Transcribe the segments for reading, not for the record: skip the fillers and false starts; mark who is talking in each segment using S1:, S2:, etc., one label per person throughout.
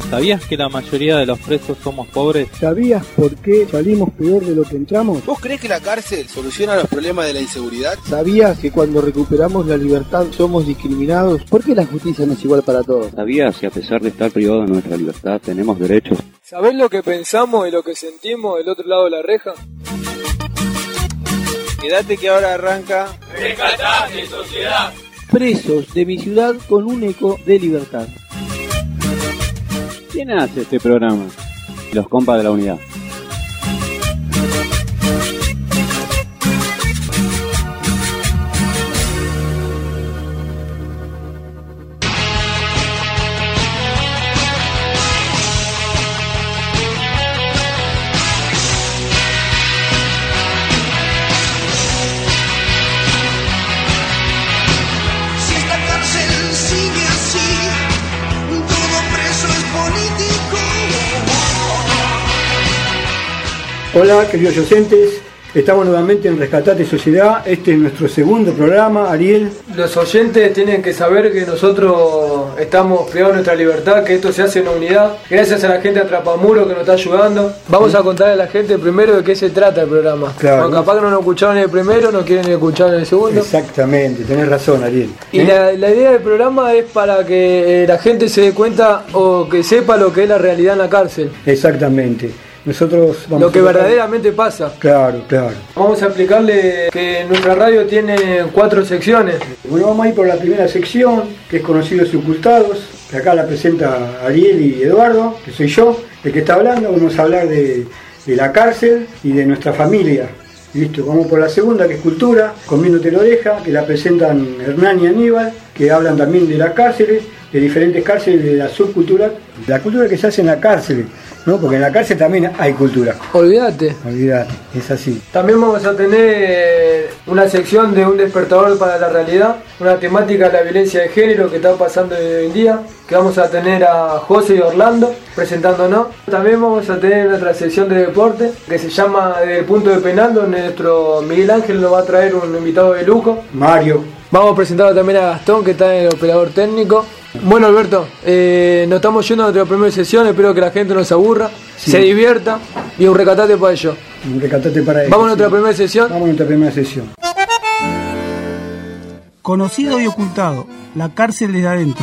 S1: ¿Sabías que la mayoría de los presos somos pobres?
S2: ¿Sabías por qué salimos peor de lo que entramos?
S3: ¿Vos creés que la cárcel soluciona los problemas de la inseguridad?
S2: ¿Sabías que cuando recuperamos la libertad somos discriminados? ¿Por qué la justicia no es igual para todos?
S4: ¿Sabías que a pesar de estar privados de nuestra libertad tenemos derechos?
S5: ¿Sabés lo que pensamos y lo que sentimos del otro lado de la reja?
S3: Quédate que ahora arranca
S6: Rescatate Sociedad.
S2: Presos de mi ciudad con un eco de libertad.
S4: ¿Quién hace este programa? Los compas de la unidad.
S2: Hola queridos docentes, estamos nuevamente en Rescatate Sociedad, este es nuestro segundo programa. Ariel.
S5: Los oyentes tienen que saber que nosotros estamos privados de nuestra libertad, que esto se hace en unidad, gracias a la gente de Atrapamuro que nos está ayudando. Vamos a contarle a la gente primero de qué se trata el programa.
S2: Claro.
S5: Bueno, capaz que no nos escucharon en el primero, no quieren escuchar en el segundo.
S2: Exactamente, tenés razón Ariel.
S5: Y la idea del programa es para que la gente se dé cuenta o que sepa lo que es la realidad en la cárcel.
S2: Exactamente. Nosotros vamos
S5: lo que verdaderamente pasa.
S2: Claro.
S5: Vamos a explicarle que nuestra radio tiene 4 secciones.
S2: Bueno, vamos a ir por la primera sección, que es Conocidos y Ocultados, que acá la presenta Ariel y Eduardo, que soy yo, el que está hablando. Vamos a hablar de la cárcel y de nuestra familia. ¿Listo? Vamos por la segunda, que es Cultura, Comiéndote la Oreja, que la presentan Hernán y Aníbal, que hablan también de las cárceles, de diferentes cárceles, de la subcultura, la cultura que se hace en la cárcel, ¿no? Porque en la cárcel también hay cultura.
S5: Olvídate,
S2: es así.
S5: También vamos a tener una sección de un despertador para la realidad, una temática de la violencia de género que está pasando hoy en día, que vamos a tener a José y Orlando presentándonos. También vamos a tener otra sección de deporte que se llama Desde el Punto de Penal, donde nuestro Miguel Ángel nos va a traer un invitado de lujo,
S2: Mario.
S5: Vamos a presentar también a Gastón, que está en el operador técnico. Bueno, Alberto, nos estamos yendo a nuestra primera sesión, espero que la gente no se aburra, sí, se divierta y un rescatate para ello.
S2: Un rescatate para ello.
S5: Vamos a nuestra primera sesión.
S2: Vamos a nuestra primera sesión.
S7: Conocido y ocultado, la cárcel desde adentro.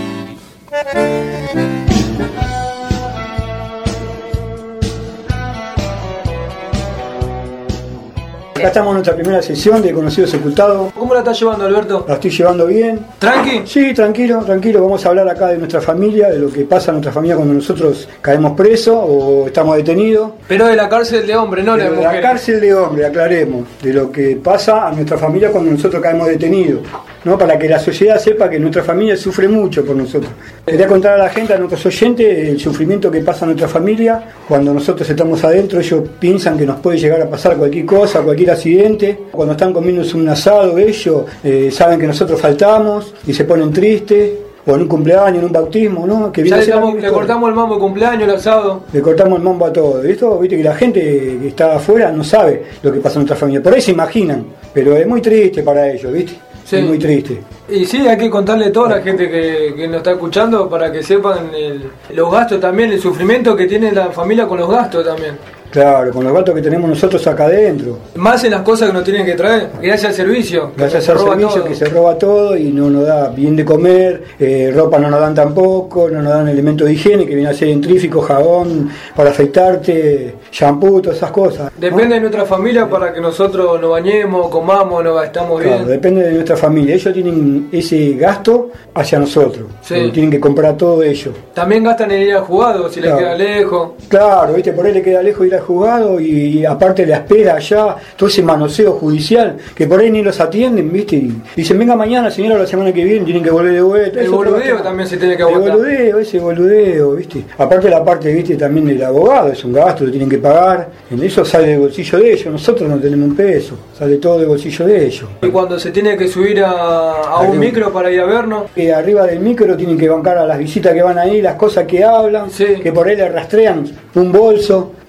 S2: Acá estamos en nuestra primera sesión de Conocidos y Ocultados.
S5: ¿Cómo la estás llevando, Alberto?
S2: La estoy llevando bien.
S5: ¿Tranqui?
S2: Sí, tranquilo. Vamos a hablar acá de nuestra familia, de lo que pasa en nuestra familia cuando nosotros caemos presos o estamos detenidos.
S5: Pero de la cárcel de hombre, no de mujer.
S2: De la cárcel de hombre, aclaremos. De lo que pasa a nuestra familia cuando nosotros caemos detenidos, ¿no? Para que la sociedad sepa que nuestra familia sufre mucho por nosotros. Quería contar a la gente, a nuestros oyentes, el sufrimiento que pasa a nuestra familia. Cuando nosotros estamos adentro, ellos piensan que nos puede llegar a pasar cualquier cosa, cualquier accidente. Cuando están comiéndose un asado, ellos saben que nosotros faltamos y se ponen tristes. O en un cumpleaños, en un bautismo, ¿no? Que
S5: ya le cortamos el mambo de cumpleaños, el asado.
S2: Le cortamos el mambo a todo. Esto, viste que la gente que está afuera no sabe lo que pasa en nuestra familia. Por ahí se imaginan, pero es muy triste para ellos, ¿viste? Sí. Es muy triste.
S5: Y sí, hay que contarle a toda la gente que nos está escuchando para que sepan los gastos también, el sufrimiento que tiene la familia con los gastos también.
S2: Claro, con los gastos que tenemos nosotros acá adentro.
S5: Más en las cosas que nos tienen que traer, gracias al servicio.
S2: Gracias al servicio que se roba todo y no nos da bien de comer, ropa no nos dan tampoco, no nos dan elementos de higiene, que viene a ser dentrífico, jabón para afeitarte, shampoo, todas esas cosas.
S5: Depende, ¿no?, de nuestra familia para que nosotros nos bañemos, comamos, nos gastamos bien.
S2: Claro, depende de nuestra familia. Ellos tienen ese gasto hacia nosotros.
S5: Sí.
S2: Tienen que comprar todo ellos.
S5: También gastan en ir al juzgado, si les queda lejos.
S2: Claro, viste, por ahí le queda lejos ir al juzgado y aparte la espera allá, todo ese manoseo judicial, que por ahí ni los atienden, viste. Y dicen, venga mañana, señora, la semana que viene, tienen que volver de vuelta.
S5: El boludeo también se tiene que aguantar.
S2: Ese boludeo, viste. Aparte la parte, viste, también del abogado, es un gasto, lo tienen que pagar. Eso sale del bolsillo de ellos, nosotros no tenemos un peso, sale todo del bolsillo de ellos.
S5: Y cuando se tiene que subir a un micro para ir a vernos,
S2: arriba del micro tienen que bancar a las visitas que van ahí, las cosas que hablan,
S5: sí,
S2: que por ahí le rastrean un bolso, ¿no? Que rastrean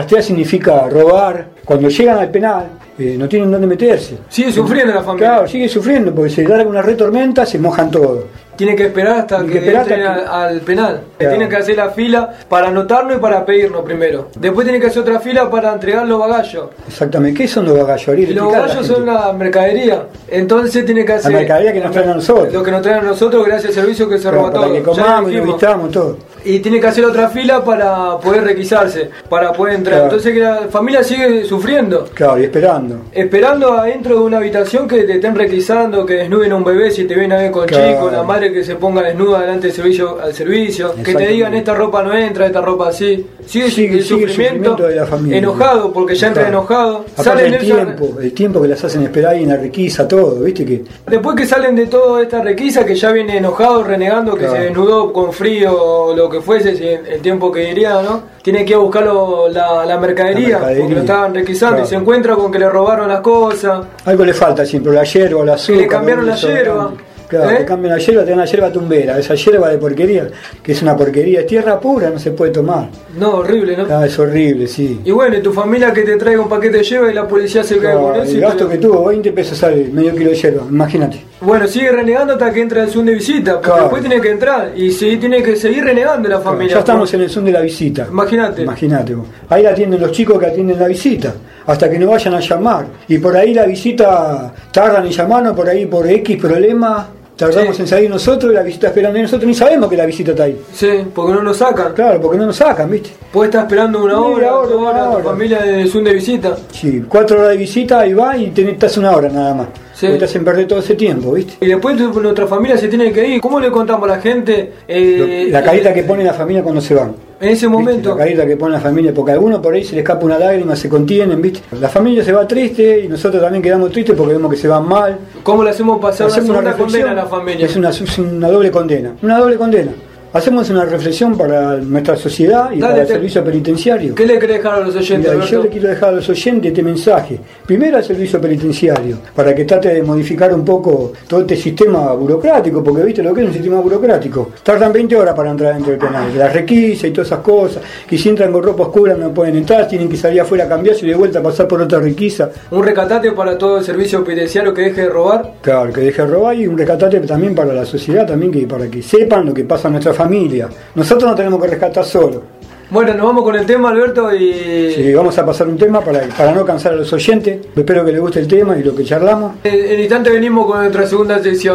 S2: rastrear significa robar. Cuando llegan al penal, no tienen dónde meterse.
S5: Sigue sufriendo la familia.
S2: Claro, sigue sufriendo porque se larga una retormenta, se mojan todo.
S5: Tiene que esperar hasta que entren al penal.
S2: Claro.
S5: Tienen que hacer la fila para anotarlo y para pedirlo primero. Después tienen que hacer otra fila para entregar los bagallos.
S2: Exactamente. ¿Qué son los bagallos?
S5: Y los bagallos son la mercadería. Entonces tiene que hacer...
S2: La mercadería que nos traen a nosotros.
S5: Lo que nos traen a nosotros gracias al servicio que se roba todo.
S2: Para que comamos y lo vistamos todo.
S5: Y tiene que hacer otra fila para poder requisarse, para poder entrar.
S2: Claro.
S5: Entonces que la familia sigue sufriendo.
S2: Claro, y esperando.
S5: Esperando adentro de una habitación que te estén requisando, que desnuden a un bebé si te ven a ver con
S2: Claro.
S5: chicos, la madre que se ponga desnuda delante del servicio, que te digan esta ropa no entra, esta ropa sí. Sigue el sufrimiento
S2: de la familia.
S5: Enojado, porque ya entra enojado.
S2: Aparte el tiempo que las hacen esperar ahí en la requisa, todo, ¿viste? Que
S5: después que salen de toda esta requisa, que ya viene enojado, renegando, que
S2: Claro.
S5: se desnudó con frío o lo que fuese, si el tiempo que iría, ¿no? Tiene que ir a buscar la mercadería, porque lo estaban requisando,
S2: Claro.
S5: y se encuentra con que le robaron las cosas.
S2: algo le falta siempre, la hierba, la azúcar.
S5: Que le cambiaron la hierba.
S2: Claro, te cambian la hierba, te dan la hierba tumbera, esa hierba de porquería, que es una porquería, es tierra pura, no se puede tomar.
S5: No, horrible, ¿no?
S2: Ah, es horrible, sí.
S5: Y bueno, y tu familia que te traiga un paquete de hierba y la policía se cae con eso.
S2: El gasto que tuvo, 20 pesos sale, medio kilo de hierba, imagínate.
S5: Bueno, sigue renegando hasta que entra el Zoom de visita, porque
S2: Claro.
S5: después tiene que entrar y sí, tiene que seguir renegando la familia.
S2: Ya estamos en el Zoom de la visita.
S5: Imagínate.
S2: Imagínate vos. Ahí la atienden los chicos que atienden la visita, hasta que no vayan a llamar. Y por ahí la visita tardan en llamarnos, por ahí por X problema. Tardamos
S5: Sí.
S2: en salir nosotros y la visita esperando y nosotros ni sabemos que la visita está ahí.
S5: Sí, porque no nos sacan.
S2: Claro, porque no nos sacan, ¿viste?
S5: Puede estar esperando una hora,
S2: Media hora,
S5: 2 horas,
S2: una
S5: tu
S2: hora.
S5: familia de Zoom de visita.
S2: Sí, 4 horas de visita y va y estás una hora nada más.
S5: Sí.
S2: Porque te hacen perder todo ese tiempo, ¿viste?
S5: Y después nuestra familia se tiene que ir. ¿Cómo le contamos a la gente?
S2: La carita que pone la familia cuando se van.
S5: En ese momento.
S2: La carita que pone la familia, porque a algunos por ahí se le escapa una lágrima, se contienen, ¿viste? La familia se va triste y nosotros también quedamos tristes porque vemos que se van mal.
S5: ¿Cómo le hacemos pasar
S2: Hacemos
S5: una
S2: reflexión.
S5: condena a la familia?
S2: Es una doble condena. Una doble condena. Hacemos una reflexión para nuestra sociedad y para el servicio penitenciario.
S5: ¿Qué le querés dejar a los oyentes,
S2: Mira, yo
S5: Alberto?
S2: le quiero dejar a los oyentes este mensaje. Primero al servicio penitenciario, para que trate de modificar un poco todo este sistema burocrático, porque viste lo que es un sistema burocrático. Tardan 20 horas para entrar dentro del penal, la requisa y todas esas cosas, que si entran con ropa oscura no pueden entrar, tienen que salir afuera a cambiarse y de vuelta pasar por otra requisa.
S5: Un rescatate para todo el servicio penitenciario que deje de robar.
S2: Claro, que deje de robar, y un rescatate también para la sociedad, también para que sepan lo que pasa en nuestra familia. Nosotros no tenemos que rescatar solo.
S5: Bueno, nos vamos con el tema, Alberto, y
S2: Sí, vamos a pasar un tema para no cansar a los oyentes. Espero que les guste el tema y lo que charlamos.
S5: en instante venimos con nuestra segunda sección.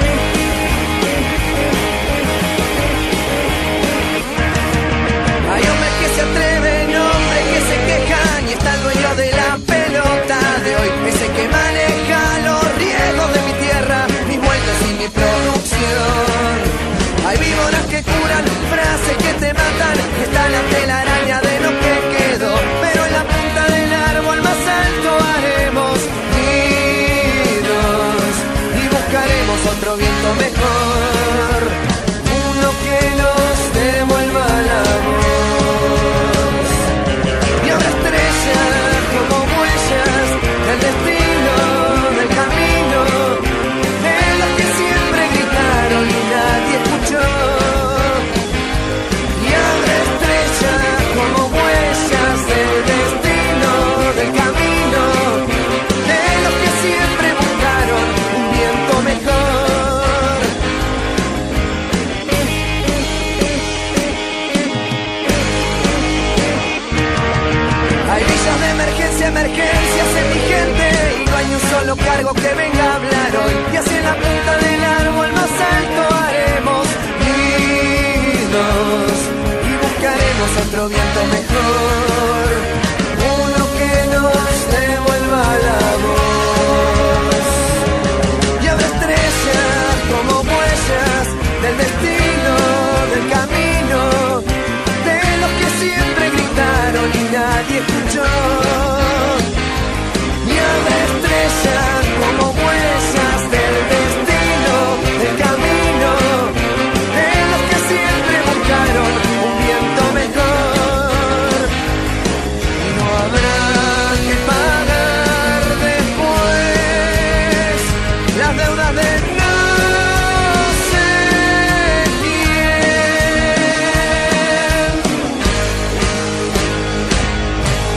S8: Hay hombres que se atreven, hombres que se quejan y está el dueño de la pelota de hoy, ese que maneja los riesgos de mi tierra, mis vueltas y mi producción. Hay víboras que curan, frases que te matan, está la telaraña de lo que quedó, pero en la punta del árbol más alto haremos nidos y buscaremos otro viento mejor, uno que nos devuelva la voz. Y habrá estrellas como huellas del destino, del camino, de los que siempre gritaron y nadie escuchó. Y habrá estrellas como huellas del destino, del camino, de los que siempre buscaron un viento mejor. Hay villas de emergencia, emergencias en mi gente, y no hay un solo cargo que venga a hablar hoy. Y hacia la punta del árbol más alto haremos nidos y buscaremos otro viento mejor, uno que nos devuelva la voz. Y habrá estrellas como huellas del destino, del camino, de los que siempre gritaron y nadie escuchó. Y habrá estrellas como huellas del destino, del camino, de los que siempre buscaron un viento mejor. Y no habrá que pagar después las deudas de no sé quién.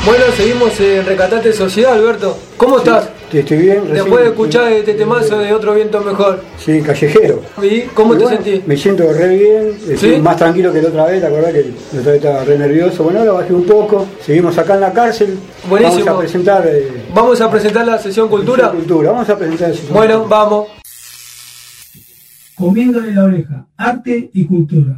S5: Bueno, seguimos en Rescatate Sociedad, Alberto. ¿Cómo estás?
S2: Estoy bien.
S5: Después de escuchar este temazo de Otro Viento Mejor.
S2: Sí, callejero.
S5: ¿Y cómo te sentís?
S2: Me siento re bien, estoy más tranquilo que la otra vez, ¿te acordás que la otra vez estaba re nervioso? Bueno, ahora bajé un poco, seguimos acá en la cárcel.
S5: Buenísimo.
S2: Vamos a
S5: presentar la sesión Cultura.
S2: Vamos a presentar la sesión
S5: Bueno,
S2: Cultura.
S5: vamos.
S7: Comiéndole la oreja, arte y cultura.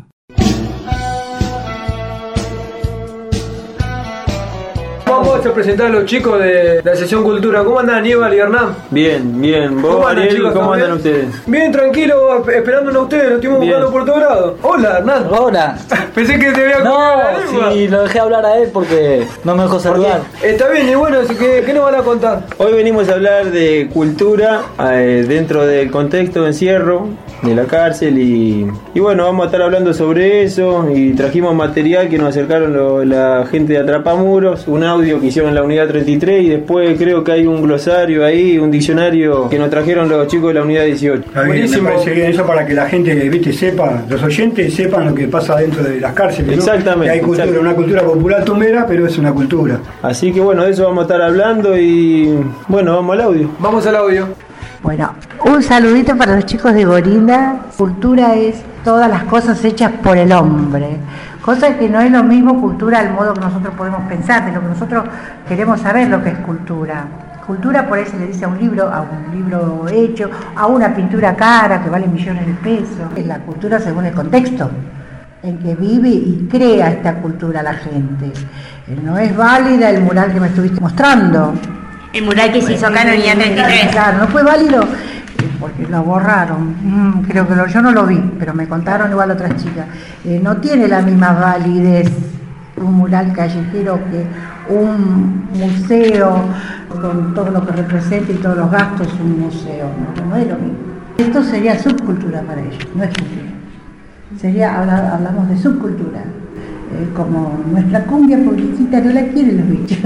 S5: Vamos a presentar a los chicos de la sesión Cultura. ¿Cómo andan Aníbal y Hernán?
S9: Bien, bien. ¿Vos, Ariel, cómo andan ustedes?
S5: Bien, tranquilo, esperándonos a ustedes, lo estuvimos buscando por todo lado. Hola, Hernán.
S10: Hola.
S5: Pensé que te había comido la lengua.
S10: Sí, lo dejé hablar a él porque no me dejó saludar.
S5: Está bien, y bueno, ¿qué nos van a contar?
S9: Hoy venimos a hablar de cultura dentro del contexto de encierro de la cárcel y bueno, vamos a estar hablando sobre eso y trajimos material que nos acercaron la gente de Atrapamuros, un audio que hicieron en la unidad 33 y después creo que hay un glosario ahí, un diccionario que nos trajeron los chicos de la unidad 18.
S2: Está bien, buenísimo. Me parece bien eso para que la gente sepa, los oyentes sepan lo que pasa dentro de las cárceles, ¿no?
S9: Exactamente.
S2: Que hay cultura, una cultura popular tumbera, pero es una cultura.
S9: Así que bueno, de eso vamos a estar hablando y bueno, vamos al audio.
S5: Vamos al audio.
S11: Bueno, un saludito para los chicos de Gorila. Cultura es todas las cosas hechas por el hombre. Cosa que no es lo mismo cultura al modo que nosotros podemos pensar, de lo que nosotros queremos saber lo que es cultura. Cultura por ahí se le dice a un libro hecho, a una pintura cara que vale millones de pesos. Es la cultura según el contexto en que vive y crea esta cultura la gente. No es válida el mural que me estuviste mostrando.
S12: El mural que se hizo acá en la unidad 33.
S11: Claro, no fue válido porque lo borraron. Creo que yo no lo vi, pero me contaron igual otras chicas. No tiene la misma validez un mural callejero que un museo con todo lo que representa y todos los gastos, un museo. No es lo mismo. Esto sería subcultura para ellos, no es cultura. Hablamos de subcultura. Como nuestra cumbia pobrecita no la quieren los bichos.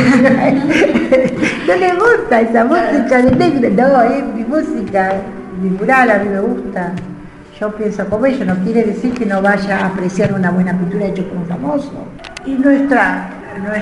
S11: No les gusta esa música de negro, no, es mi música, mi mural a mí me gusta. Yo pienso como ellos, no quiere decir que no vaya a apreciar una buena pintura hecha por un famoso. Y nuestra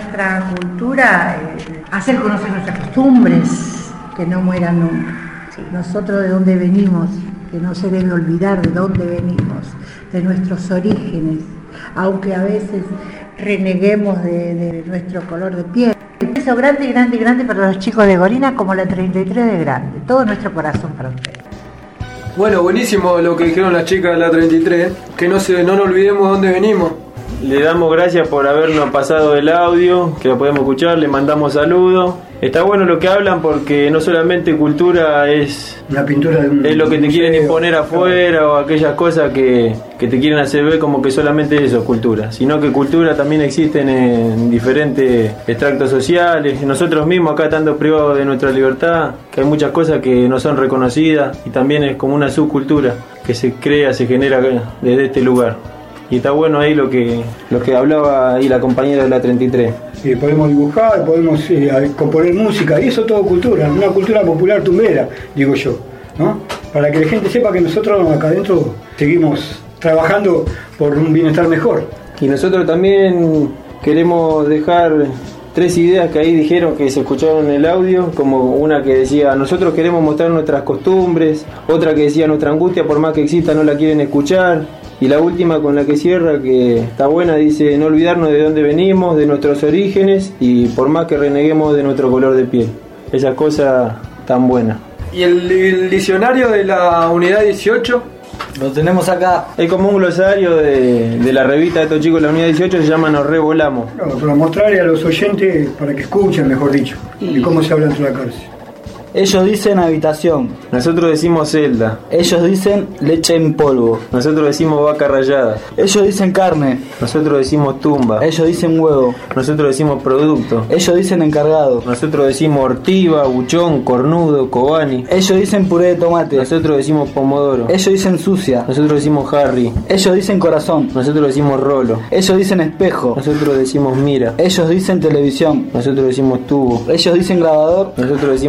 S11: cultura, hacer conocer nuestras costumbres, que no mueran nunca. Nosotros de dónde venimos, que no se debe olvidar de dónde venimos, de nuestros orígenes. Aunque a veces reneguemos de nuestro color de piel. Un beso grande, grande, grande para los chicos de Gorina, como la 33 de grande. Todo nuestro corazón para ustedes.
S5: Bueno, buenísimo lo que dijeron las chicas de la 33, que no nos olvidemos de dónde venimos.
S9: Le damos gracias por habernos pasado el audio, que lo podemos escuchar, le mandamos saludos. Está bueno lo que hablan porque no solamente cultura es
S2: la pintura
S9: es lo que te quieren imponer afuera o aquellas cosas que te quieren hacer ver como que solamente eso es cultura, sino que cultura también existen en diferentes extractos sociales. Nosotros mismos acá estando privados de nuestra libertad, que hay muchas cosas que no son reconocidas y también es como una subcultura que se crea, se genera desde este lugar. Y está bueno ahí lo que hablaba ahí la compañera de la 33.
S2: Podemos dibujar, podemos componer música, y eso todo cultura, una cultura popular tumbera, digo yo, ¿no? Para que la gente sepa que nosotros acá adentro seguimos trabajando por un bienestar mejor.
S9: Y nosotros también queremos dejar 3 ideas que ahí dijeron que se escucharon en el audio, como una que decía, nosotros queremos mostrar nuestras costumbres, otra que decía, nuestra angustia por más que exista no la quieren escuchar. Y la última con la que cierra, que está buena, dice, no olvidarnos de dónde venimos, de nuestros orígenes y por más que reneguemos de nuestro color de piel. Esas cosas tan buenas.
S5: ¿Y el diccionario de la unidad 18?
S10: Lo tenemos acá.
S9: Es como un glosario de la revista de estos chicos de la unidad 18, se llama Nos Revolamos.
S2: Claro, para mostrarle a los oyentes, para que escuchen, mejor dicho, de cómo se habla dentro de la cárcel.
S10: Ellos dicen habitación.
S9: Nosotros decimos celda.
S10: Ellos dicen leche en polvo.
S9: Nosotros decimos vaca rallada.
S10: Ellos dicen carne.
S9: Nosotros decimos tumba.
S10: Ellos dicen huevo.
S9: Nosotros decimos producto.
S10: Ellos dicen encargado.
S9: Nosotros decimos ortiva, buchón, cornudo, cobani.
S10: Ellos dicen puré de tomate.
S9: Nosotros decimos pomodoro.
S10: Ellos dicen sucia.
S9: Nosotros decimos Harry.
S10: Ellos dicen corazón.
S9: Nosotros decimos rolo.
S10: Ellos dicen espejo.
S9: Nosotros decimos mira.
S10: Ellos dicen televisión.
S9: Nosotros decimos tubo.
S10: Ellos dicen grabador.
S9: Nosotros decimos toca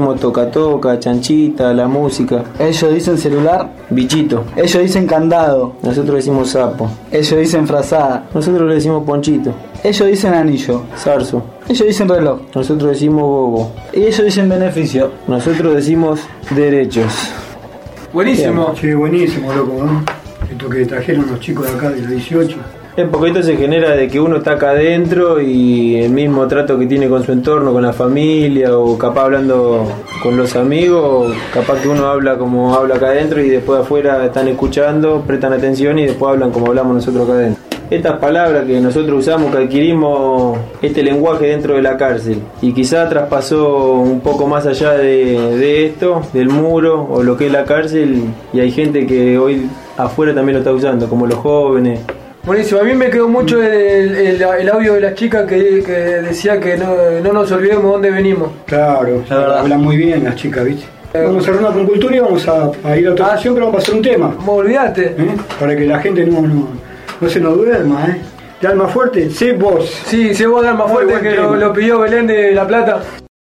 S9: la toca, chanchita, la música.
S10: Ellos dicen celular.
S9: Bichito.
S10: Ellos dicen candado.
S9: Nosotros decimos sapo.
S10: Ellos dicen frazada.
S9: Nosotros le decimos ponchito.
S10: Ellos dicen anillo.
S9: Zarzo.
S10: Ellos dicen reloj.
S9: Nosotros decimos bobo.
S10: Y ellos dicen beneficio.
S9: Nosotros decimos derechos.
S5: Buenísimo.
S2: Sí, buenísimo, loco, ¿no? Esto que trajeron los chicos de acá de los 18.
S9: Porque esto se genera de que uno está acá adentro y el mismo trato que tiene con su entorno, con la familia, o capaz hablando con los amigos, capaz que uno habla como habla acá adentro y después afuera están escuchando, prestan atención y después hablan como hablamos nosotros acá adentro. Estas palabras que nosotros usamos, que adquirimos este lenguaje dentro de la cárcel y quizá traspasó un poco más allá de esto, del muro o lo que es la cárcel, y hay gente que hoy afuera también lo está usando, como los jóvenes.
S5: Buenísimo, a mí me quedó mucho el audio de la chica que decía que no nos olvidemos de dónde venimos.
S2: Claro, hablan muy bien las chicas, ¿viste? Vamos a cerrar una con cultura y vamos a ir a otra sesión, pero vamos a hacer un tema.
S5: Olvídate.
S2: Para que la gente no se nos duerma, ¿eh? De alma fuerte, sé vos.
S5: Sí, sé vos de alma fuerte, que lo pidió Belén de La Plata.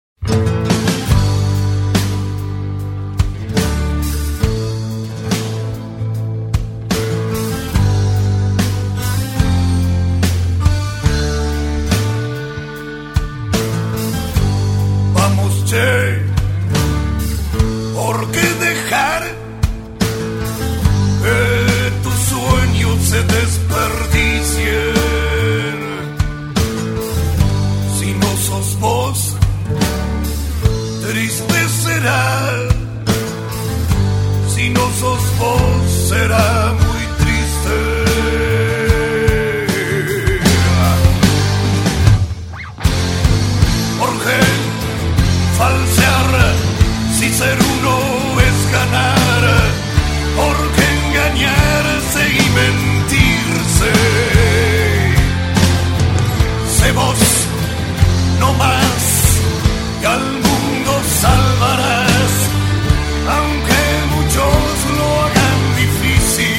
S13: ¿Por qué dejar que tus sueños se desperdicien? Si no sos vos, triste será. Si no sos vos, será muy triste. ¿Por qué falsear si ser uno es ganar? ¿Por qué engañarse y mentirse? Sé vos, no más, que al mundo salvarás, aunque muchos lo hagan difícil.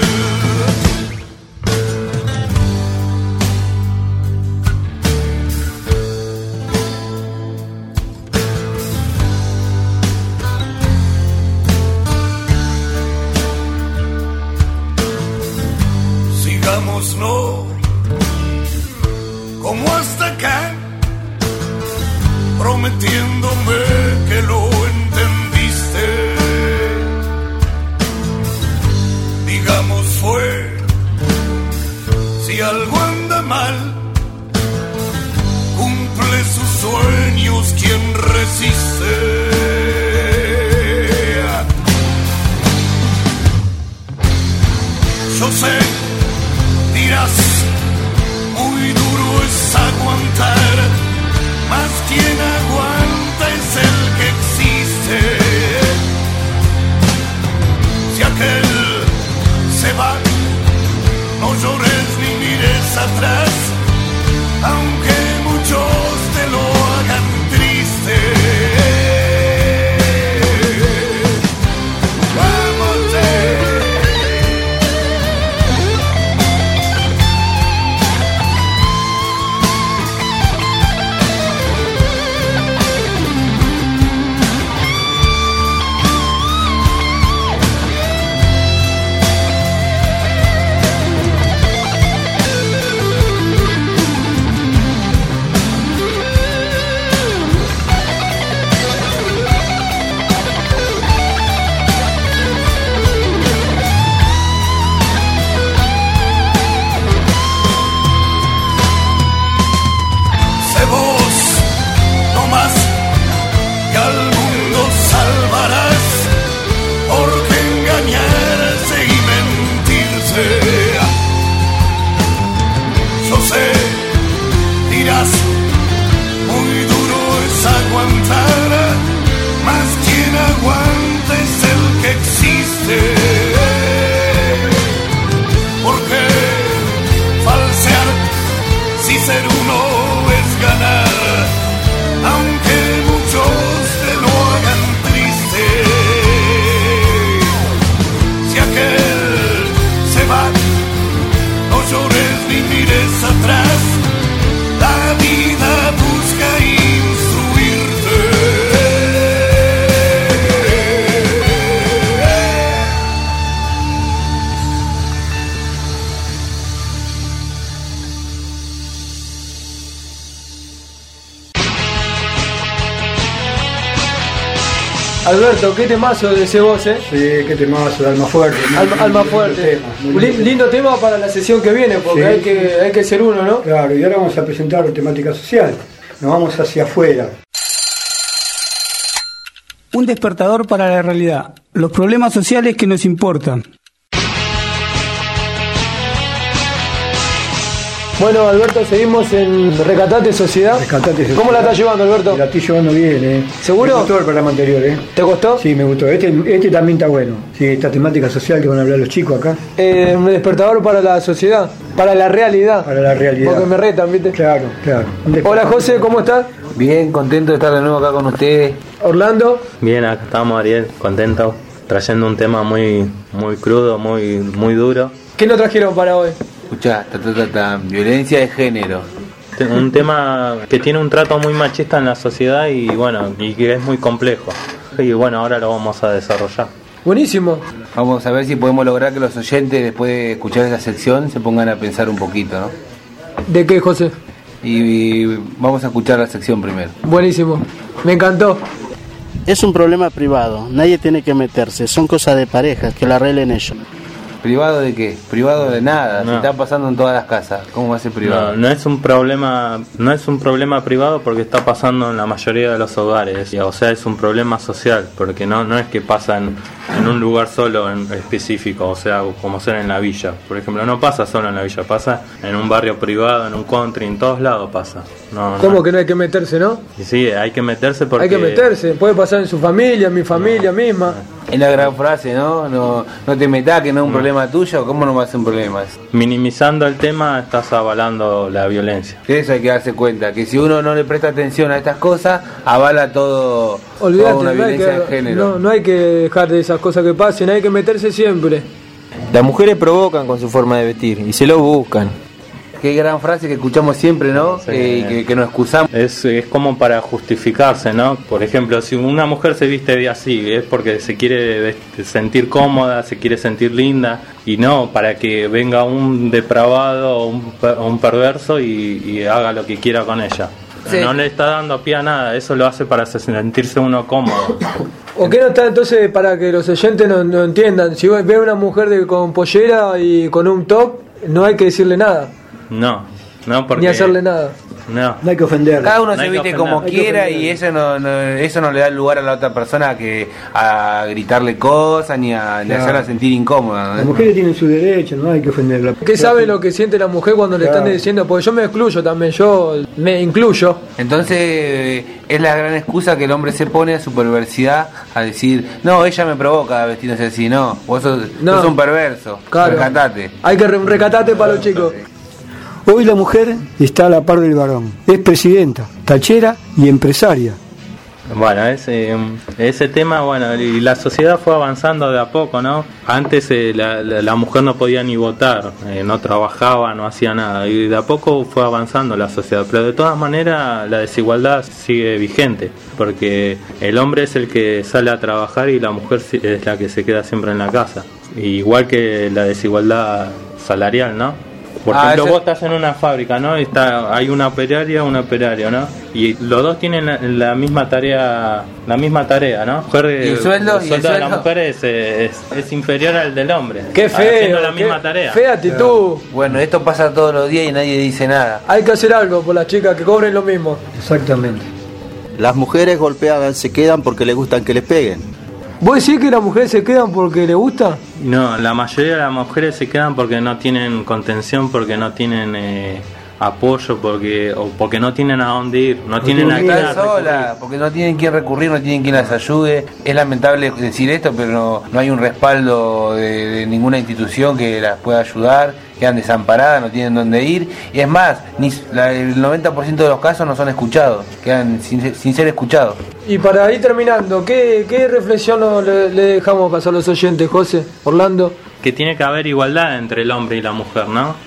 S13: No, como hasta acá, prometiéndome que lo entendiste. Digamos fue, si algo anda mal, cumple sus sueños quien resiste. Yo sé, dirás, muy duro es aguantar, mas quien aguanta es el que existe. Si aquel se va, no llores ni mires atrás, aunque muchos te lo hagan triste.
S5: Alberto, qué temazo decís vos,
S2: Sí, qué temazo, de Alma Fuerte.
S5: Alma Fuerte. Lindo tema para la sesión que viene, porque
S2: Sí.
S5: hay que ser uno, ¿no?
S2: Claro, y ahora vamos a presentar temática social. Nos vamos hacia afuera.
S7: Un despertador para la realidad. Los problemas sociales que nos importan.
S5: Bueno, Alberto, seguimos en Recatate Sociedad. ¿Cómo la estás llevando, Alberto?
S2: La estoy llevando bien,
S5: ¿Seguro?
S2: Me gustó el programa anterior,
S5: ¿Te gustó?
S2: Sí, me gustó. Este también está bueno. Sí, esta temática social que van a hablar los chicos acá.
S5: Un despertador para la sociedad, para la realidad.
S2: Para la realidad.
S5: Porque me retan, ¿viste?
S2: Claro.
S5: Hola, José, ¿cómo estás?
S14: Bien, contento de estar de nuevo acá con ustedes.
S5: Orlando.
S15: Bien, acá estamos, Ariel, contento, trayendo un tema muy crudo, muy duro.
S5: ¿Qué nos trajeron para hoy?
S14: Escuchá, violencia de género.
S15: Un tema que tiene un trato muy machista en la sociedad y que es muy complejo. Y bueno, ahora lo vamos a desarrollar.
S5: Buenísimo.
S14: Vamos a ver si podemos lograr que los oyentes, después de escuchar esta sección, se pongan a pensar un poquito, ¿no?
S5: ¿De qué, José?
S14: Y vamos a escuchar la sección primero.
S5: Buenísimo, me encantó.
S16: Es un problema privado, nadie tiene que meterse, son cosas de parejas, que la arreglen ellos.
S14: ¿Privado de qué? Privado de nada, se está pasando en todas las casas. ¿Cómo va a ser privado?
S15: No es un problema privado porque está pasando en la mayoría de los hogares. O sea, es un problema social, porque no es que pasa en un lugar solo en específico, o sea, como ser en la villa. Por ejemplo, no pasa solo en la villa, pasa en un barrio privado, en un country, en todos lados pasa.
S5: ¿Cómo que no hay que meterse, no?
S15: Sí, hay que meterse porque...
S5: Hay que meterse, puede pasar en su familia, en mi familia misma.
S14: Es la gran frase, ¿no? No te metas, que no es un problema tuyo. ¿Cómo no va a ser un problema?
S15: Minimizando el tema, estás avalando la violencia.
S14: De eso hay que darse cuenta, que si uno no le presta atención a estas cosas, avala toda una violencia de género.
S5: No hay que dejar de esas cosas que pasen, hay que meterse siempre.
S9: Las mujeres provocan con su forma de vestir y se lo buscan.
S14: Qué gran frase que escuchamos siempre, ¿no?
S15: Sí.
S14: Que nos excusamos.
S15: Es como para justificarse, ¿no? Por ejemplo, si una mujer se viste de así, es porque se quiere sentir cómoda, se quiere sentir linda, y no para que venga un depravado o un perverso y haga lo que quiera con ella. Sí. No le está dando pie a nada, eso lo hace para sentirse uno cómodo.
S5: ¿O qué no está entonces para que los oyentes no entiendan? Si ve a una mujer con pollera y con un top, no hay que decirle nada.
S15: No, porque...
S5: Ni hacerle nada.
S2: No hay que ofenderla.
S14: Cada uno se viste como quiera y eso no le da lugar a la otra persona a gritarle cosas ni a hacerla sentir incómoda.
S2: Las mujeres tienen su derecho, no hay que ofenderla.
S5: ¿Qué sabe lo que siente la mujer cuando le están diciendo? Porque yo me excluyo también, yo me incluyo.
S14: Entonces es la gran excusa que el hombre se pone a su perversidad, a decir, no, ella me provoca vestirse así, no, vos sos un perverso,
S5: claro.
S14: Recatate.
S5: Hay que recatate para los chicos.
S2: Hoy la mujer está a la par del varón, es presidenta, tachera y empresaria.
S15: Bueno, ese tema, y la sociedad fue avanzando de a poco, ¿no? Antes la mujer no podía ni votar, no trabajaba, no hacía nada, y de a poco fue avanzando la sociedad, pero de todas maneras la desigualdad sigue vigente, porque el hombre es el que sale a trabajar y la mujer es la que se queda siempre en la casa, igual que la desigualdad salarial, ¿no? Por ejemplo, vos estás en una fábrica, ¿no? Hay una operaria, ¿no? Y los dos tienen la misma tarea, ¿no?
S14: ¿Y el sueldo?
S15: De la mujer es inferior al del hombre.
S5: ¡Qué feo!
S15: Haciendo la misma tarea.
S5: ¡Fea actitud!
S14: Bueno, esto pasa todos los días y nadie dice nada.
S5: Hay que hacer algo por las chicas que cobren lo mismo.
S2: Exactamente.
S16: Las mujeres golpeadas se quedan porque les gustan que les peguen.
S5: ¿Vos decís que las mujeres se quedan porque les gusta?
S15: No, la mayoría de las mujeres se quedan porque no tienen contención, porque no tienen apoyo, porque no tienen a dónde ir, no tienen a quién
S14: sola, porque no tienen quien recurrir, no tienen quien las ayude. Es lamentable decir esto, pero no hay un respaldo de ninguna institución que las pueda ayudar. Quedan desamparadas, no tienen dónde ir, y es más, el 90% de los casos no son escuchados, quedan sin ser escuchados.
S5: Y para ir terminando, ¿qué reflexión le dejamos pasar a los oyentes, José, Orlando?
S15: Que tiene que haber igualdad entre el hombre y la mujer, ¿no?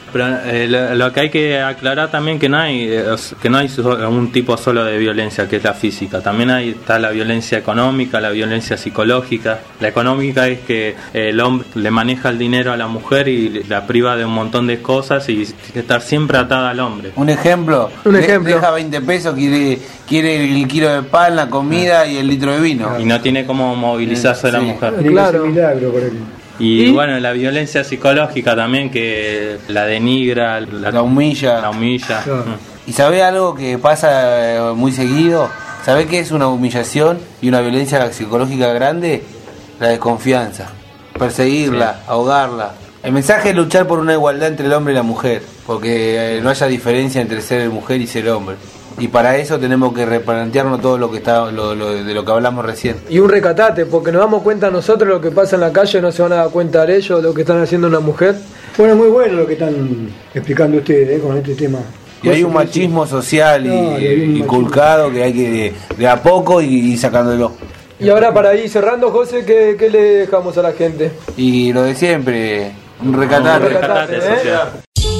S15: Pero lo que hay que aclarar también que no hay un tipo solo de violencia, que es la física. También está la violencia económica, la violencia psicológica. La económica es que el hombre le maneja el dinero a la mujer y la priva de un montón de cosas y tiene que estar siempre atada al hombre.
S14: Un ejemplo. Deja 20 pesos, quiere el kilo de pan, la comida y el litro de vino.
S15: Y no tiene cómo movilizarse la mujer.
S2: Claro. Milagro por aquí.
S15: Y bueno, la violencia psicológica también, que la denigra,
S14: la humilla.
S15: Claro.
S14: ¿Y sabe algo que pasa muy seguido? ¿Sabe qué es una humillación y una violencia psicológica grande? La desconfianza. Perseguirla, ahogarla. El mensaje es luchar por una igualdad entre el hombre y la mujer, porque no haya diferencia entre ser mujer y ser hombre. Y para eso tenemos que replantearnos todo lo que está de lo que hablamos recién.
S5: Y un recatate, porque nos damos cuenta nosotros lo que pasa en la calle, no se van a dar cuenta de ellos, lo que están haciendo una mujer.
S2: Bueno, muy bueno lo que están explicando ustedes con este tema.
S14: Y hay un machismo social inculcado que hay que de a poco y sacándolo.
S5: Y ahora para ir cerrando, José, ¿qué le dejamos a la gente?
S14: Y lo de siempre, un recatate,
S15: sociedad.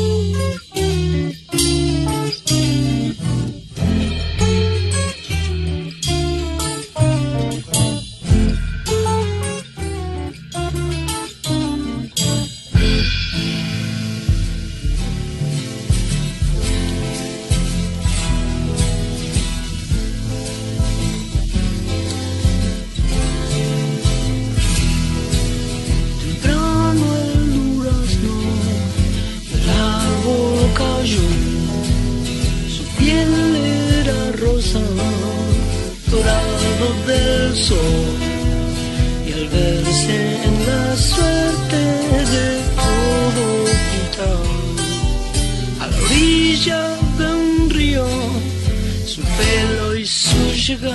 S8: Y al verse en la suerte de todo quitar, a la orilla de un río, su pelo y su llegar.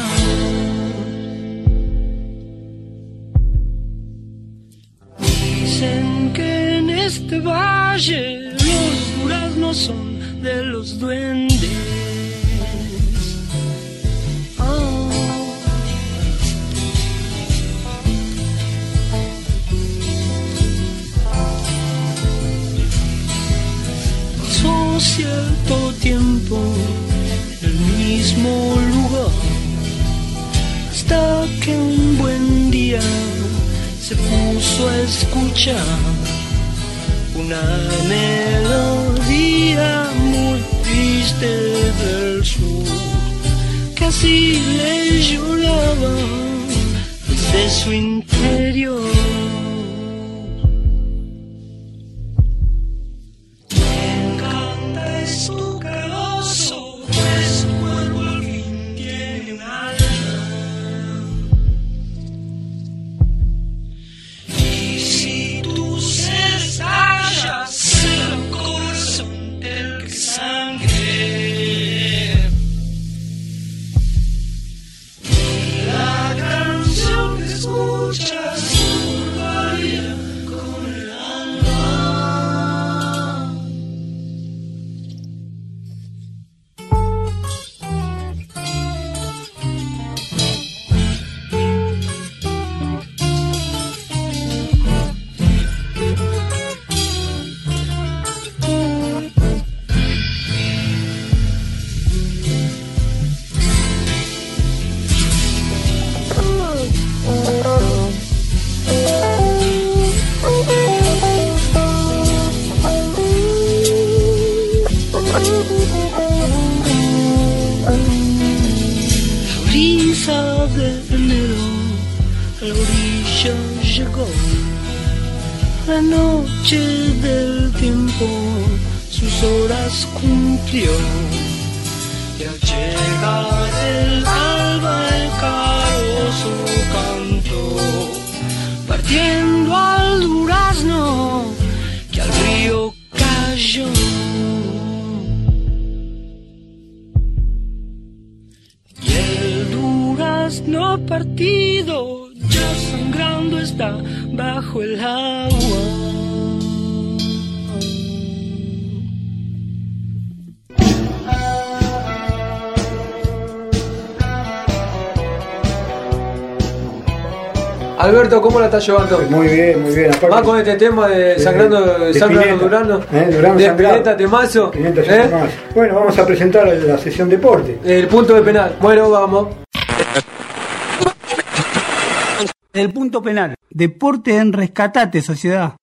S8: Dicen que en este valle los duraznos son de los duendes. Cierto tiempo en el mismo lugar, hasta que un buen día se puso a escuchar una melodía muy triste del sur, que así le lloraba desde su interior. La noche del tiempo sus horas cumplió, y al llegar el alba el carozo cantó, partiendo al durazno que al río cayó. Y el durazno partido ya sangrando está bajo el agua.
S5: Alberto, ¿cómo la estás llevando?
S2: Muy bien, muy bien.
S5: Más con este tema de sangrando Durano.
S2: Durano
S5: de
S2: sangrado.
S5: Spinetta, temazo.
S2: Temazo. Bueno, vamos a presentar la sesión deporte.
S5: El punto de penal. Bueno, vamos.
S7: El punto penal. Deporte en Rescatate, sociedad.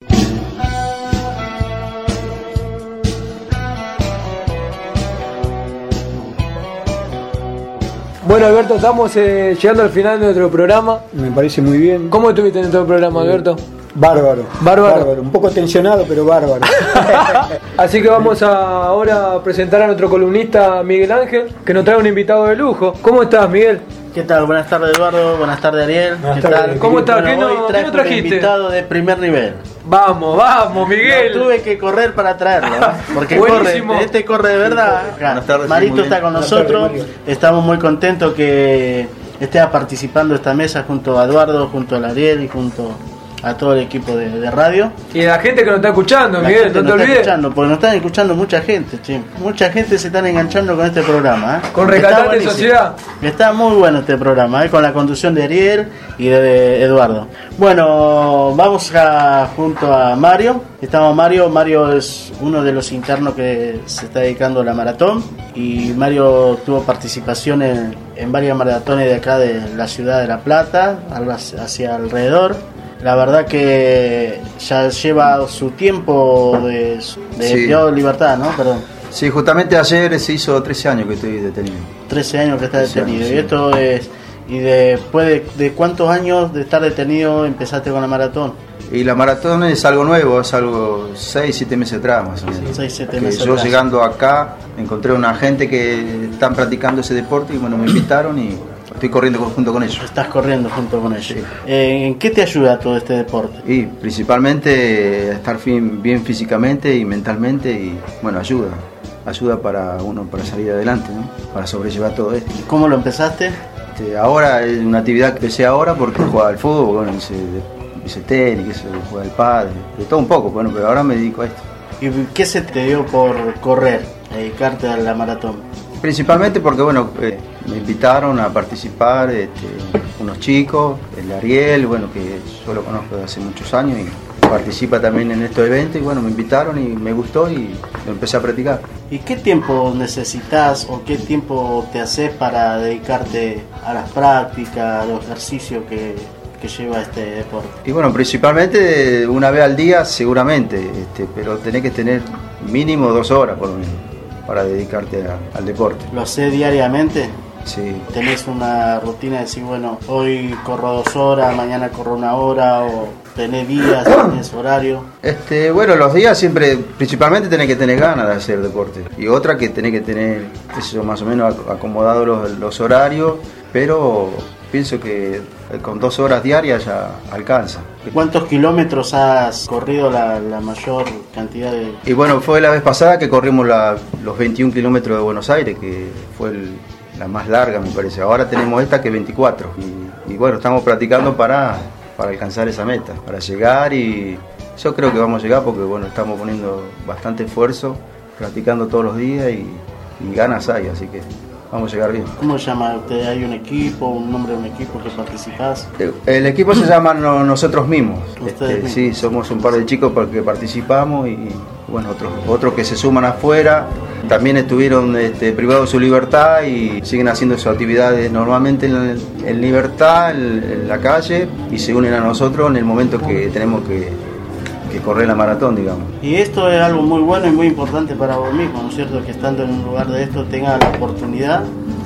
S5: Bueno, Alberto, estamos llegando al final de nuestro programa.
S2: Me parece muy bien.
S5: ¿Cómo estuviste en nuestro programa, Alberto?
S2: Bárbaro. Un poco tensionado, pero bárbaro.
S5: Así que vamos ahora a presentar a nuestro columnista Miguel Ángel, que nos trae un invitado de lujo. ¿Cómo estás, Miguel?
S16: ¿Qué tal? Buenas tardes, Eduardo. Buenas tardes, Ariel.
S2: ¿Qué tal?
S5: ¿Cómo estás?
S16: Bueno,
S5: ¿Qué no trajiste?
S16: Un invitado de primer nivel.
S5: Vamos, Miguel.
S16: No, tuve que correr para traerlo, porque corre de verdad.
S17: Buenas tardes,
S16: Marito está con nosotros. Estamos muy contentos que esté participando esta mesa junto a Eduardo, junto a Ariel y junto a todo el equipo de radio.
S5: Y a la gente que nos está escuchando, Miguel, no te olvides.
S16: Porque nos están escuchando mucha gente, che. Mucha gente se están enganchando con este programa.
S5: Con Rescatate Sociedad.
S16: Está muy bueno este programa, con la conducción de Ariel y de Eduardo. Bueno, vamos junto a Mario. Mario es uno de los internos que se está dedicando a la maratón. Y Mario tuvo participación en varias maratones de acá de la ciudad de La Plata, hacia alrededor. La verdad que ya lleva su tiempo de libertad, ¿no? Perdón.
S17: Sí, justamente ayer se hizo 13 años que estoy detenido.
S16: 13 años que está detenido.
S17: Sí.
S16: Y esto es... ¿Y después de cuántos años de estar detenido empezaste con la maratón?
S17: Y la maratón es algo nuevo, es algo 6-7 meses atrás más o menos.
S16: 6-7 meses
S17: yo
S16: atrás.
S17: Llegando acá encontré una gente que están practicando ese deporte y bueno, me invitaron y estoy corriendo junto con ellos.
S16: Estás corriendo junto con ellos.
S17: Sí.
S16: ¿En qué te ayuda todo este deporte?
S17: Y principalmente estar bien físicamente y mentalmente y bueno, ayuda para uno para salir adelante, ¿no? Para sobrellevar todo esto.
S16: ¿Cómo lo empezaste?
S17: Ahora es una actividad que empecé ahora porque jugaba al fútbol, bueno, hice tenis, jugaba al pádel, de todo un poco, bueno, pero ahora me dedico a esto.
S16: ¿Y qué se te dio por correr, dedicarte a la maratón?
S17: Principalmente porque bueno, me invitaron a participar unos chicos, el Ariel, bueno, que yo lo conozco de hace muchos años y participa también en estos eventos y bueno, me invitaron y me gustó y lo empecé a practicar.
S16: ¿Y qué tiempo necesitas o qué tiempo te haces para dedicarte a las prácticas, a los ejercicios que lleva este deporte?
S17: Y bueno, principalmente una vez al día seguramente, pero tenés que tener mínimo 2 horas por lo menos para dedicarte al deporte.
S16: ¿Lo hacés diariamente?
S17: Sí.
S16: ¿Tenés una rutina de decir, bueno, hoy corro 2 horas, mañana corro 1 hora, o tenés días, tenés horario?
S17: Bueno, los días siempre, principalmente tenés que tener ganas de hacer deporte. Y otra que tenés que tener, más o menos acomodados los horarios, pero pienso que con 2 horas diarias ya alcanza.
S16: ¿Cuántos kilómetros has corrido la mayor cantidad de...?
S17: Y bueno, fue la vez pasada que corrimos los 21 kilómetros de Buenos Aires, que fue la más larga me parece. Ahora tenemos esta que es 24. Y bueno, estamos practicando para alcanzar esa meta, para llegar y yo creo que vamos a llegar porque bueno, estamos poniendo bastante esfuerzo, practicando todos los días y ganas hay, así que vamos a llegar bien.
S16: ¿Cómo se llama usted? ¿Hay un equipo, un nombre de un equipo que participás?
S17: El equipo se llama Nosotros Mismos.
S16: Mismos.
S17: Sí, somos un par de chicos que participamos y bueno, otros que se suman afuera. También estuvieron privados de su libertad y siguen haciendo sus actividades normalmente en libertad, en la calle, y se unen a nosotros en el momento que tenemos que correr la maratón, digamos.
S16: Y esto es algo muy bueno y muy importante para vos mismo, ¿no es cierto? Que estando en un lugar de esto tengas la oportunidad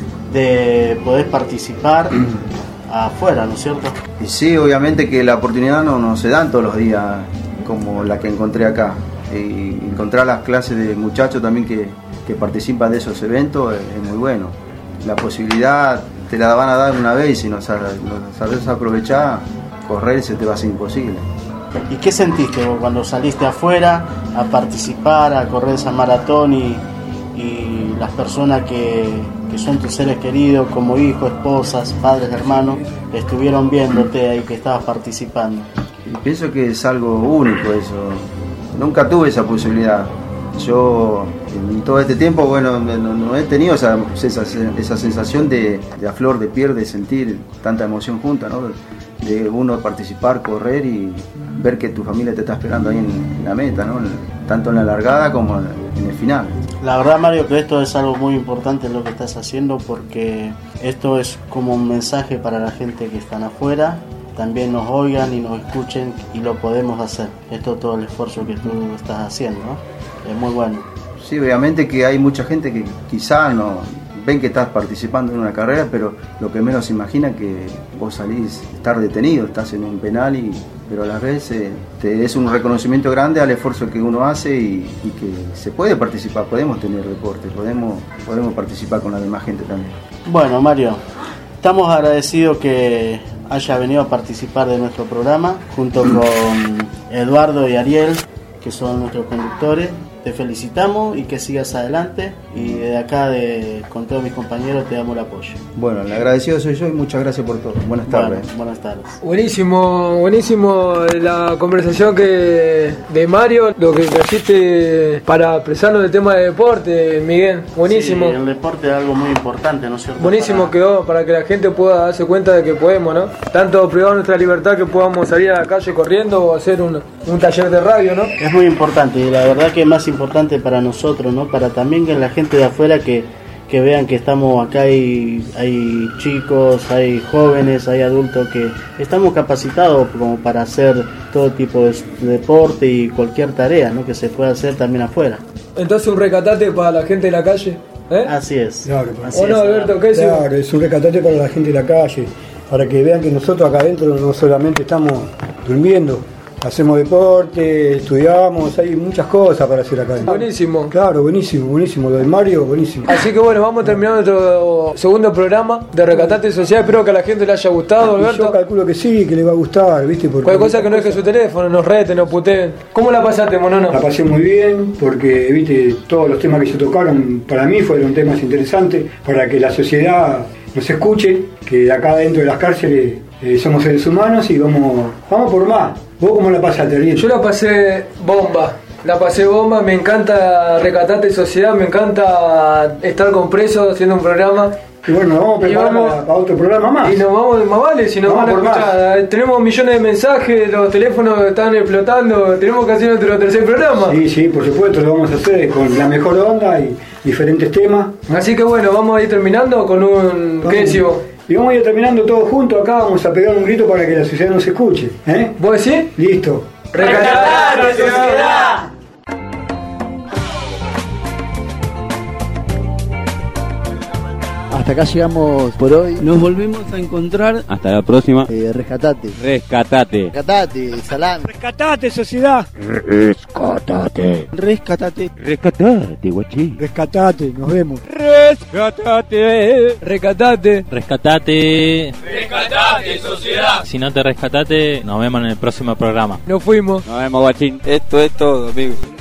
S16: de poder participar afuera, ¿no es cierto?
S17: Y sí, obviamente que la oportunidad no se dan todos los días como la que encontré acá. Y encontrar las clases de muchachos también que participan de esos eventos es muy bueno. La posibilidad te la van a dar una vez y si no sabes aprovechar, correr se te va a hacer imposible.
S16: ¿Y qué sentiste vos cuando saliste afuera a participar, a correr esa maratón y las personas que son tus seres queridos, como hijos, esposas, padres, hermanos, estuvieron viéndote ahí que estabas participando?
S17: Y pienso que es algo único eso. Nunca tuve esa posibilidad. Yo en todo este tiempo, bueno, no he tenido esa sensación de a flor de piel, de sentir tanta emoción junta, ¿no? de uno participar, correr y ver que tu familia te está esperando ahí en la meta, ¿no? Tanto en la largada como en el final.
S16: La verdad, Mario, que esto es algo muy importante lo que estás haciendo, porque esto es como un mensaje para la gente que están afuera, también nos oigan y nos escuchen y lo podemos hacer. Esto es todo el esfuerzo que tú estás haciendo, ¿no? Es muy bueno.
S17: Sí, obviamente que hay mucha gente que quizá no ven que estás participando en una carrera, pero lo que menos se imagina es que vos salís, estar detenido, estás en un penal, pero a la vez es un reconocimiento grande al esfuerzo que uno hace y que se puede participar, podemos tener deporte, podemos participar con la demás gente también.
S16: Bueno, Mario, estamos agradecidos que haya venido a participar de nuestro programa junto con Eduardo y Ariel, que son nuestros conductores. Te felicitamos y que sigas adelante, y desde acá con todos mis compañeros te damos el apoyo.
S17: Bueno, el agradecido soy yo y muchas gracias por todo. Buenas tardes.
S16: Buenas tardes.
S5: Buenísimo la conversación de Mario, lo que trajiste para expresarnos del tema de deporte, Miguel. Buenísimo.
S16: Sí, el deporte es algo muy importante, ¿no es cierto?
S5: Buenísimo quedó para que la gente pueda darse cuenta de que podemos, ¿no? Tanto privar nuestra libertad que podamos salir a la calle corriendo o hacer un taller de radio, ¿no?
S16: Es muy importante, y la verdad que es más importante para nosotros, ¿no? Para también que la gente de afuera que vean que estamos acá, hay chicos, hay jóvenes, hay adultos que estamos capacitados como para hacer todo tipo de deporte y cualquier tarea, ¿no? Que se pueda hacer también afuera.
S5: Entonces un recatate para la gente de la calle, ¿eh?
S16: Así es.
S2: Claro,
S5: ¿O no, Alberto? ¿Qué decís?
S2: Claro, es un recatate para la gente de la calle, para que vean que nosotros acá adentro no solamente estamos durmiendo, hacemos deporte, estudiamos, hay muchas cosas para hacer acá.
S5: Buenísimo.
S2: Claro, buenísimo. Lo de Mario, buenísimo.
S5: Así que bueno, vamos a terminar nuestro segundo programa de Recatate Social. Espero que a la gente le haya gustado, Alberto.
S2: Yo calculo que sí, que le va a gustar, ¿viste? Porque
S5: cualquier cosa que no deje su teléfono, nos reten, nos puteen. ¿Cómo la pasaste, Monono?
S2: La pasé muy bien, porque, viste, todos los temas que se tocaron para mí fueron temas interesantes, para que la sociedad nos escuche, que acá dentro de las cárceles somos seres humanos y vamos por más. ¿Vos cómo la pasaste, Ariel?
S5: Yo la pasé bomba, me encanta Recatate Sociedad, me encanta estar con presos haciendo un programa.
S2: Y bueno, vamos a preparar para otro programa más.
S5: Y nos vamos, más vale, si nos van a escuchar. Tenemos millones de mensajes, los teléfonos están explotando, tenemos que hacer nuestro tercer programa.
S2: Sí, por supuesto, lo vamos a hacer con la mejor onda y diferentes temas.
S5: Así que bueno, vamos a ir terminando con un... ¿Qué decimos?
S2: Y vamos a ir terminando todos juntos acá, vamos a pegar un grito para que la sociedad nos escuche.
S5: ¿Vos decís?
S2: Listo.
S6: ¡Recatate, sociedad!
S10: Hasta acá llegamos por hoy. Nos volvemos a encontrar.
S4: Hasta la próxima.
S10: Rescatate.
S4: Rescatate,
S10: salame.
S2: Rescatate, sociedad.
S4: Rescatate. Rescatate, guachín.
S2: Rescatate, nos vemos.
S1: Rescatate.
S5: Rescatate.
S15: Rescatate.
S6: Rescatate, sociedad.
S15: Si no te rescatate, nos vemos en el próximo programa.
S5: Nos fuimos.
S3: Nos vemos, guachín. Esto es todo, amigos.